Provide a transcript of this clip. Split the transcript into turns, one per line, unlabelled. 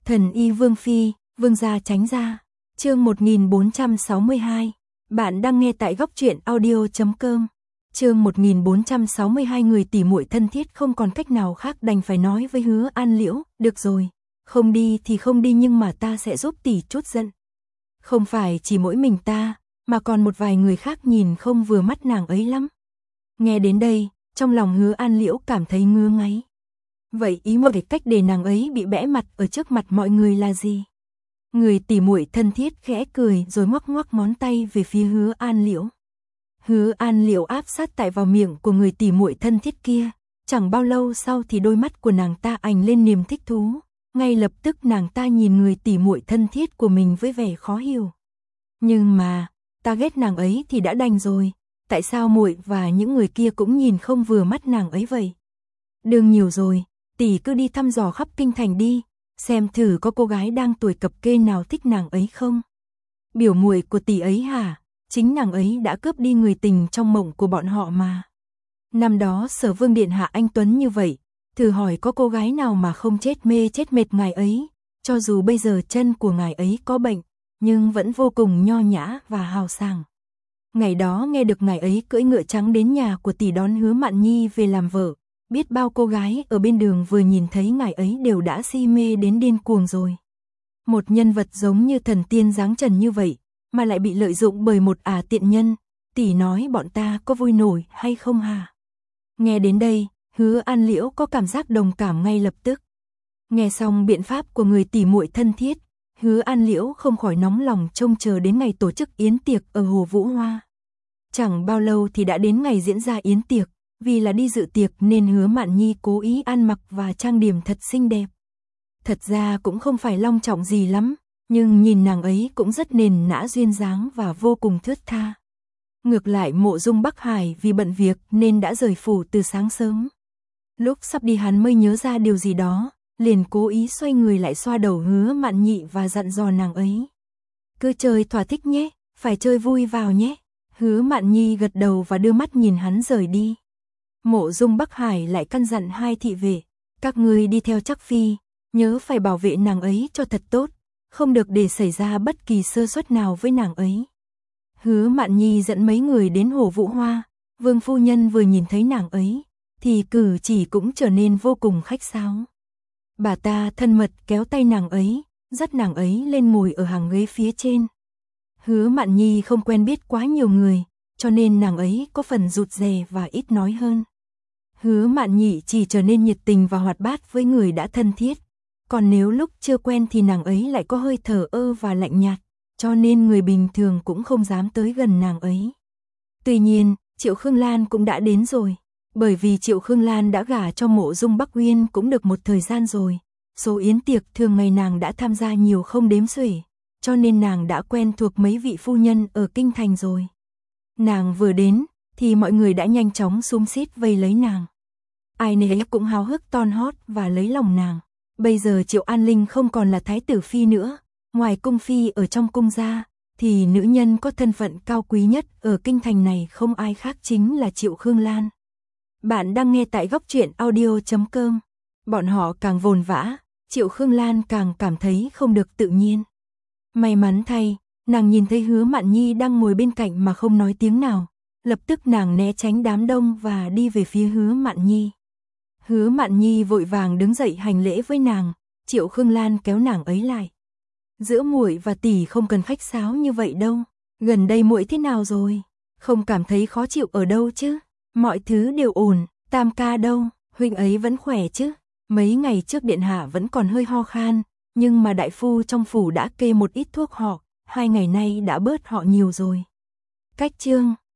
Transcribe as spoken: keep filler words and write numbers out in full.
Thần y Vương Phi, Vương gia tránh ra. Chương một nghìn bốn trăm sáu mươi hai. Bạn đang nghe tại góc truyện audio chấm com. Chương một nghìn bốn trăm sáu mươi hai, người tỉ muội thân thiết không còn cách nào khác đành phải nói với Hứa An Liễu, được rồi, không đi thì không đi nhưng mà ta sẽ giúp tỷ chút giận. Không phải chỉ mỗi mình ta, mà còn một vài người khác nhìn không vừa mắt nàng ấy lắm. Nghe đến đây, trong lòng Hứa An Liễu cảm thấy ngứa ngáy. Vậy ý một cách để nàng ấy bị bẽ mặt ở trước mặt mọi người là gì? Người tỉ muội thân thiết khẽ cười rồi ngoắc ngoắc ngón tay về phía Hứa An Liễu. Hứa An Liễu áp sát tại vào miệng của người tỉ muội thân thiết kia, chẳng bao lâu sau thì đôi mắt của nàng ta ánh lên niềm thích thú, ngay lập tức nàng ta nhìn người tỉ muội thân thiết của mình với vẻ khó hiểu. Nhưng mà, ta ghét nàng ấy thì đã đành rồi, tại sao muội và những người kia cũng nhìn không vừa mắt nàng ấy vậy? Đừng nhiều rồi, tỷ cứ đi thăm dò khắp kinh thành đi, xem thử có cô gái đang tuổi cập kê nào thích nàng ấy không. Biểu muội của tỷ ấy hả? Chính nàng ấy đã cướp đi người tình trong mộng của bọn họ mà. Năm đó Sở Vương điện hạ anh tuấn như vậy, thử hỏi có cô gái nào mà không chết mê chết mệt ngài ấy, cho dù bây giờ chân của ngài ấy có bệnh, nhưng vẫn vô cùng nho nhã và hào sảng. Ngày đó nghe được ngài ấy cưỡi ngựa trắng đến nhà của tỷ đón Hứa Mạn Nhi về làm vợ, biết bao cô gái ở bên đường vừa nhìn thấy ngài ấy đều đã si mê đến điên cuồng rồi. Một nhân vật giống như thần tiên dáng trần như vậy, mà lại bị lợi dụng bởi một ả tiện nhân, tỷ nói bọn ta có vui nổi hay không hả? Nghe đến đây, Hứa An Liễu có cảm giác đồng cảm ngay lập tức. Nghe xong biện pháp của người tỉ muội thân thiết, Hứa An Liễu không khỏi nóng lòng trông chờ đến ngày tổ chức yến tiệc ở Hồ Vũ Hoa. Chẳng bao lâu thì đã đến ngày diễn ra yến tiệc, vì là đi dự tiệc nên Hứa Mạn Nhi cố ý ăn mặc và trang điểm thật xinh đẹp. Thật ra cũng không phải long trọng gì lắm, nhưng nhìn nàng ấy cũng rất nền nã duyên dáng và vô cùng thướt tha. Ngược lại Mộ Dung Bắc Hải vì bận việc nên đã rời phủ từ sáng sớm. Lúc sắp đi hắn mới nhớ ra điều gì đó, liền cố ý xoay người lại xoa đầu Hứa Mạn Nhị và dặn dò nàng ấy. Cứ chơi thỏa thích nhé, phải chơi vui vào nhé. Hứa Mạn Nhi gật đầu và đưa mắt nhìn hắn rời đi. Mộ Dung Bắc Hải lại căn dặn hai thị vệ, các ngươi đi theo Trắc Phi, nhớ phải bảo vệ nàng ấy cho thật tốt, không được để xảy ra bất kỳ sơ suất nào với nàng ấy. Hứa Mạn Nhi dẫn mấy người đến Hồ Vũ Hoa, Vương phu nhân vừa nhìn thấy nàng ấy, thì cử chỉ cũng trở nên vô cùng khách sáo. Bà ta thân mật kéo tay nàng ấy, dắt nàng ấy lên ngồi ở hàng ghế phía trên. Hứa Mạn Nhi không quen biết quá nhiều người, cho nên nàng ấy có phần rụt rè và ít nói hơn. Hứa Mạn Nhị chỉ trở nên nhiệt tình và hoạt bát với người đã thân thiết, còn nếu lúc chưa quen thì nàng ấy lại có hơi thờ ơ và lạnh nhạt, cho nên người bình thường cũng không dám tới gần nàng ấy. Tuy nhiên, Triệu Khương Lan cũng đã đến rồi, bởi vì Triệu Khương Lan đã gả cho Mộ Dung Bắc Uyên cũng được một thời gian rồi, số yến tiệc thường ngày nàng đã tham gia nhiều không đếm xuể, cho nên nàng đã quen thuộc mấy vị phu nhân ở kinh thành rồi. Nàng vừa đến, thì mọi người đã nhanh chóng xúm xít vây lấy nàng. Ai nấy cũng háo hức ton hót và lấy lòng nàng. Bây giờ Triệu An Linh không còn là thái tử phi nữa, ngoài cung phi ở trong cung ra, thì nữ nhân có thân phận cao quý nhất ở kinh thành này không ai khác chính là Triệu Khương Lan. Bạn đang nghe tại góc truyện audio chấm com. Bọn họ càng vồn vã, Triệu Khương Lan càng cảm thấy không được tự nhiên. May mắn thay, nàng nhìn thấy Hứa Mạn Nhi đang ngồi bên cạnh mà không nói tiếng nào, lập tức nàng né tránh đám đông và đi về phía Hứa Mạn Nhi. Hứa Mạn Nhi vội vàng đứng dậy hành lễ với nàng, Triệu Khương Lan kéo nàng ấy lại. Giữa muội và tỷ không cần khách sáo như vậy đâu, gần đây muội thế nào rồi? Không cảm thấy khó chịu ở đâu chứ? Mọi thứ đều ổn, Tam ca đâu, huynh ấy vẫn khỏe chứ? Mấy ngày trước điện hạ vẫn còn hơi ho khan, nhưng mà đại phu trong phủ đã kê một ít thuốc họ, hai ngày nay đã bớt họ nhiều rồi. Cách chương